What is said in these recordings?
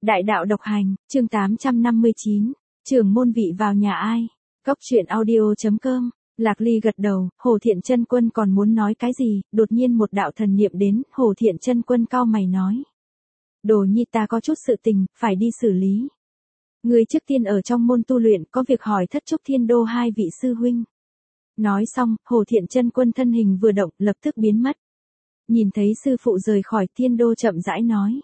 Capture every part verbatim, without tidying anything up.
Đại đạo độc hành, chương tám trăm năm mươi chín, trưởng môn vị vào nhà ai? Cốc truyện audio chấm com. Lạc Ly gật đầu, Hồ Thiện Chân Quân còn muốn nói cái gì, đột nhiên một đạo thần niệm đến, Hồ Thiện Chân Quân cau mày nói: "Đồ nhi ta có chút sự tình, phải đi xử lý. Người trước tiên ở trong môn tu luyện, có việc hỏi Thất Trúc Thiên Đô hai vị sư huynh." Nói xong, Hồ Thiện Chân Quân thân hình vừa động, lập tức biến mất. Nhìn thấy sư phụ rời khỏi Thiên Đô chậm rãi nói: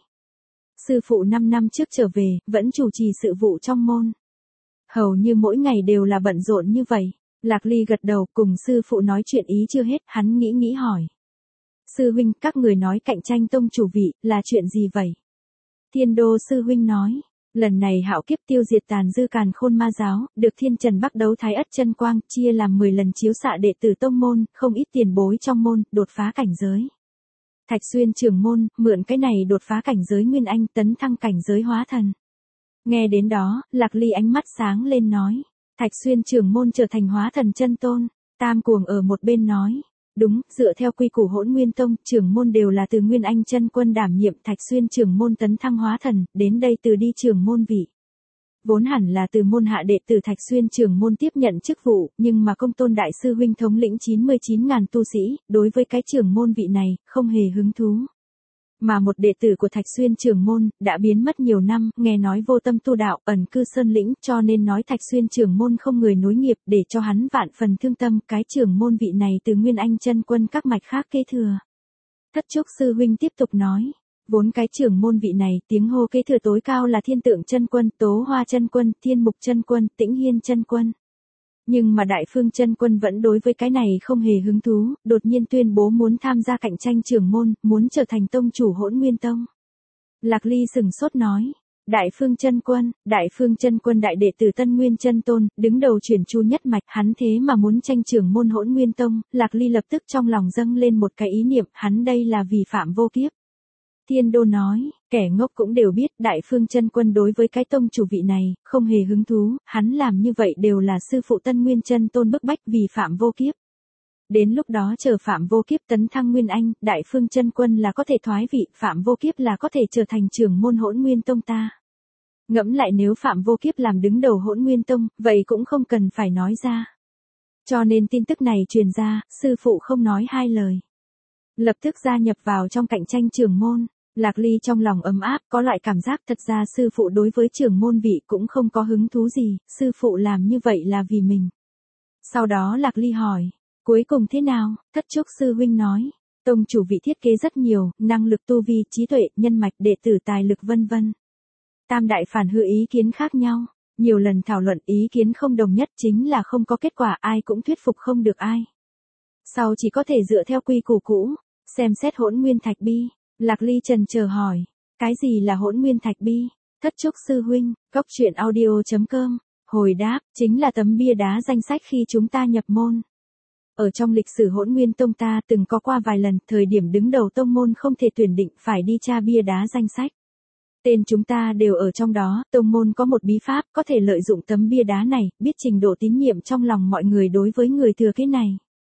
"Sư phụ năm năm trước trở về, vẫn chủ trì sự vụ trong môn. Hầu như mỗi ngày đều là bận rộn như vậy." Lạc Ly gật đầu, cùng sư phụ nói chuyện ý chưa hết, hắn nghĩ nghĩ hỏi: "Sư huynh, các người nói cạnh tranh tông chủ vị, là chuyện gì vậy?" Thiên Đô sư huynh nói: "Lần này hạo kiếp tiêu diệt tàn dư càn khôn ma giáo, được thiên trần bắc đấu thái ất chân quang, chia làm mười lần chiếu xạ đệ tử tông môn, không ít tiền bối trong môn, đột phá cảnh giới. Thạch Xuyên trưởng môn, mượn cái này đột phá cảnh giới nguyên anh, tấn thăng cảnh giới hóa thần." Nghe đến đó, Lạc Ly ánh mắt sáng lên nói: "Thạch Xuyên trưởng môn trở thành hóa thần chân tôn." Tam Cuồng ở một bên nói: "Đúng, dựa theo quy củ Hỗn Nguyên Tông, trưởng môn đều là từ Nguyên Anh chân quân đảm nhiệm, Thạch Xuyên trưởng môn tấn thăng hóa thần, đến đây từ đi trưởng môn vị. Vốn hẳn là từ môn hạ đệ tử Thạch Xuyên trưởng môn tiếp nhận chức vụ, nhưng mà Công Tôn đại sư huynh thống lĩnh chín mươi chín ngàn tu sĩ, đối với cái trưởng môn vị này, không hề hứng thú. Mà một đệ tử của Thạch Xuyên trưởng môn, đã biến mất nhiều năm, nghe nói vô tâm tu đạo, ẩn cư sơn lĩnh, cho nên nói Thạch Xuyên trưởng môn không người nối nghiệp, để cho hắn vạn phần thương tâm, cái trưởng môn vị này từ Nguyên Anh chân quân các mạch khác kế thừa." Thất Trúc sư huynh tiếp tục nói: "Vốn cái trưởng môn vị này, tiếng hô kế thừa tối cao là Thiên Tượng chân quân, Tố Hoa chân quân, Thiên Mục chân quân, Tĩnh Hiên chân quân. Nhưng mà Đại Phương chân quân vẫn đối với cái này không hề hứng thú, đột nhiên tuyên bố muốn tham gia cạnh tranh trưởng môn, muốn trở thành tông chủ Hỗn Nguyên Tông." Lạc Ly sừng sốt nói: "Đại Phương chân quân, Đại Phương chân quân đại đệ tử Tân Nguyên chân tôn, đứng đầu chuyển chu nhất mạch, hắn thế mà muốn tranh trưởng môn Hỗn Nguyên Tông." Lạc Ly lập tức trong lòng dâng lên một cái ý niệm, hắn đây là vì phạm vô kiếp. Thiên Đô nói: "Kẻ ngốc cũng đều biết, Đại Phương chân quân đối với cái tông chủ vị này, không hề hứng thú, hắn làm như vậy đều là sư phụ Tân Nguyên chân tôn bức bách vì phạm vô kiếp. Đến lúc đó chờ phạm vô kiếp tấn thăng Nguyên Anh, Đại Phương chân quân là có thể thoái vị, phạm vô kiếp là có thể trở thành trưởng môn Hỗn Nguyên Tông ta. Ngẫm lại nếu phạm vô kiếp làm đứng đầu Hỗn Nguyên Tông, vậy cũng không cần phải nói ra. Cho nên tin tức này truyền ra, sư phụ không nói hai lời, lập tức gia nhập vào trong cạnh tranh trưởng môn." Lạc Ly trong lòng ấm áp, có loại cảm giác thật ra sư phụ đối với trưởng môn vị cũng không có hứng thú gì, sư phụ làm như vậy là vì mình. Sau đó Lạc Ly hỏi: "Cuối cùng thế nào?" Thất Trúc sư huynh nói: "Tông chủ vị thiết kế rất nhiều, năng lực tu vi, trí tuệ, nhân mạch, đệ tử tài lực vân vân. Tam đại phản hư ý kiến khác nhau, nhiều lần thảo luận ý kiến không đồng nhất chính là không có kết quả, ai cũng thuyết phục không được ai. Sau chỉ có thể dựa theo quy củ cũ, xem xét Hỗn Nguyên Thạch Bi." Lạc Ly trần chờ hỏi: "Cái gì là Hỗn Nguyên Thạch Bi?" Thất Trúc sư huynh, Cốc truyện audio chấm com, hồi đáp: "Chính là tấm bia đá danh sách khi chúng ta nhập môn. Ở trong lịch sử Hỗn Nguyên Tông ta từng có qua vài lần, thời điểm đứng đầu tông môn không thể tuyển định, phải đi tra bia đá danh sách. Tên chúng ta đều ở trong đó, tông môn có một bí pháp, có thể lợi dụng tấm bia đá này, biết trình độ tín nhiệm trong lòng mọi người đối với người thừa kế này.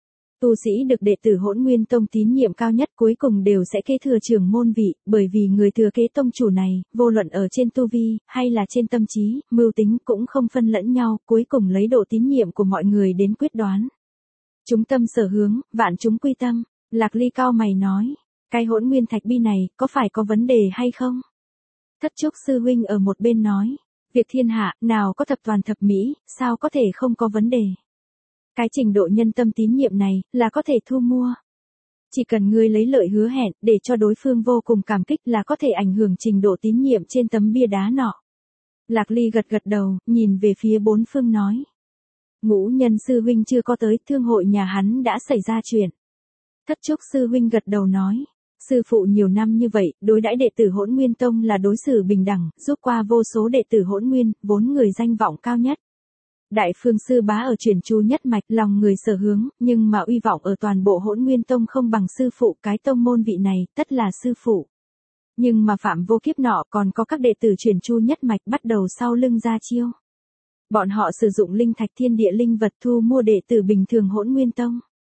Tu sĩ được đệ tử Hỗn Nguyên Tông tín nhiệm cao nhất cuối cùng đều sẽ kế thừa trưởng môn vị, bởi vì người thừa kế tông chủ này, vô luận ở trên tu vi, hay là trên tâm trí, mưu tính cũng không phân lẫn nhau, cuối cùng lấy độ tín nhiệm của mọi người đến quyết đoán. Chúng tâm sở hướng, vạn chúng quy tâm." Lạc Ly cao mày nói: "Cái Hỗn Nguyên Thạch Bi này, có phải có vấn đề hay không?" Thất Trúc sư huynh ở một bên nói: "Việc thiên hạ, nào có thập toàn thập mỹ, sao có thể không có vấn đề. Cái trình độ nhân tâm tín nhiệm này, là có thể thu mua. Chỉ cần ngươi lấy lợi hứa hẹn, để cho đối phương vô cùng cảm kích là có thể ảnh hưởng trình độ tín nhiệm trên tấm bia đá nọ." Lạc Ly gật gật đầu, nhìn về phía bốn phương nói: "Ngũ Nhân sư huynh chưa có tới, thương hội nhà hắn đã xảy ra chuyện." Thất Trúc sư huynh gật đầu nói: "Sư phụ nhiều năm như vậy, đối đãi đệ tử Hỗn Nguyên Tông là đối xử bình đẳng, giúp qua vô số đệ tử Hỗn Nguyên, vốn người danh vọng cao nhất. Đại Phương sư bá ở chuyển chu nhất mạch, lòng người sở hướng, nhưng mà uy vọng ở toàn bộ Hỗn Nguyên Tông không bằng sư phụ, cái tông môn vị này, tất là sư phụ. Nhưng mà phạm vô kiếp nọ còn có các đệ tử chuyển chu nhất mạch bắt đầu sau lưng ra chiêu. Bọn họ sử dụng linh thạch thiên địa linh vật thu mua đệ tử bình thường Hỗn Nguyên Tông.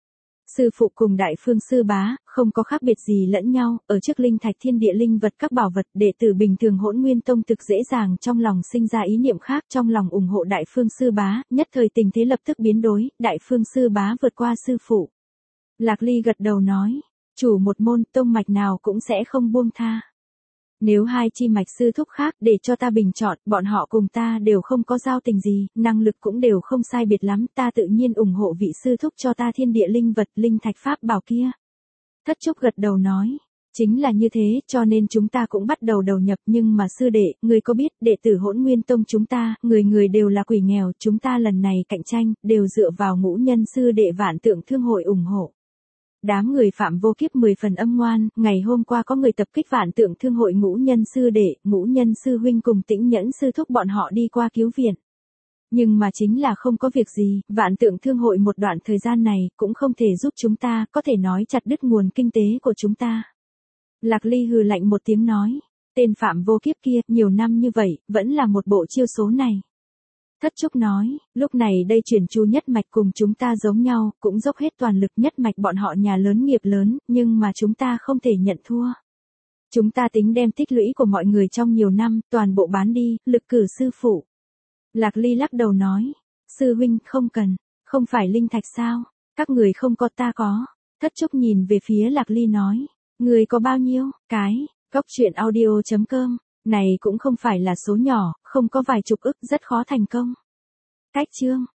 Sư phụ cùng đại phương sư bá, không có khác biệt gì lẫn nhau, ở trước linh thạch thiên địa linh vật các bảo vật đệ tử bình thường Hỗn Nguyên Tông thực dễ dàng trong lòng sinh ra ý niệm khác trong lòng ủng hộ đại phương sư bá, nhất thời tình thế lập tức biến đổi, đại phương sư bá vượt qua sư phụ. Lạc Ly gật đầu nói, chủ một môn tông mạch nào cũng sẽ không buông tha. Nếu hai chi mạch sư thúc khác để cho ta bình chọn, bọn họ cùng ta đều không có giao tình gì, năng lực cũng đều không sai biệt lắm, ta tự nhiên ủng hộ vị sư thúc cho ta thiên địa linh vật, linh thạch pháp bảo kia. Thất Trúc gật đầu nói, chính là như thế, cho nên chúng ta cũng bắt đầu đầu nhập, nhưng mà sư đệ, người có biết, đệ tử Hỗn Nguyên Tông chúng ta, người người đều là quỷ nghèo, chúng ta lần này cạnh tranh, đều dựa vào ngũ nhân sư đệ Vạn Tượng Thương hội ủng hộ. Đám người Phạm Vô Kiếp mười phần âm ngoan, ngày hôm qua có người tập kích Vạn Tượng Thương hội ngũ nhân sư đệ, ngũ nhân sư huynh cùng Tĩnh Nhẫn sư thúc bọn họ đi qua cứu viện. Nhưng mà chính là không có việc gì, Vạn Tượng Thương hội một đoạn thời gian này cũng không thể giúp chúng ta, có thể nói chặt đứt nguồn kinh tế của chúng ta. Lạc Ly hừ lạnh một tiếng nói, tên Phạm Vô Kiếp kia, nhiều năm như vậy, vẫn là một bộ chiêu số này. Thất Trúc nói, lúc này đây chuyển Chu nhất mạch cùng chúng ta giống nhau, cũng dốc hết toàn lực, nhất mạch bọn họ nhà lớn nghiệp lớn, nhưng mà chúng ta không thể nhận thua. Chúng ta tính đem tích lũy của mọi người trong nhiều năm, toàn bộ bán đi, lực cử sư phụ. Lạc Ly lắc đầu nói, sư huynh không cần, không phải linh thạch sao, các người không có ta có. Thất Trúc nhìn về phía Lạc Ly nói, người có bao nhiêu, cái, góc truyện audio chấm com. Này cũng không phải là số nhỏ, không có vài chục ức rất khó thành công. Cách chương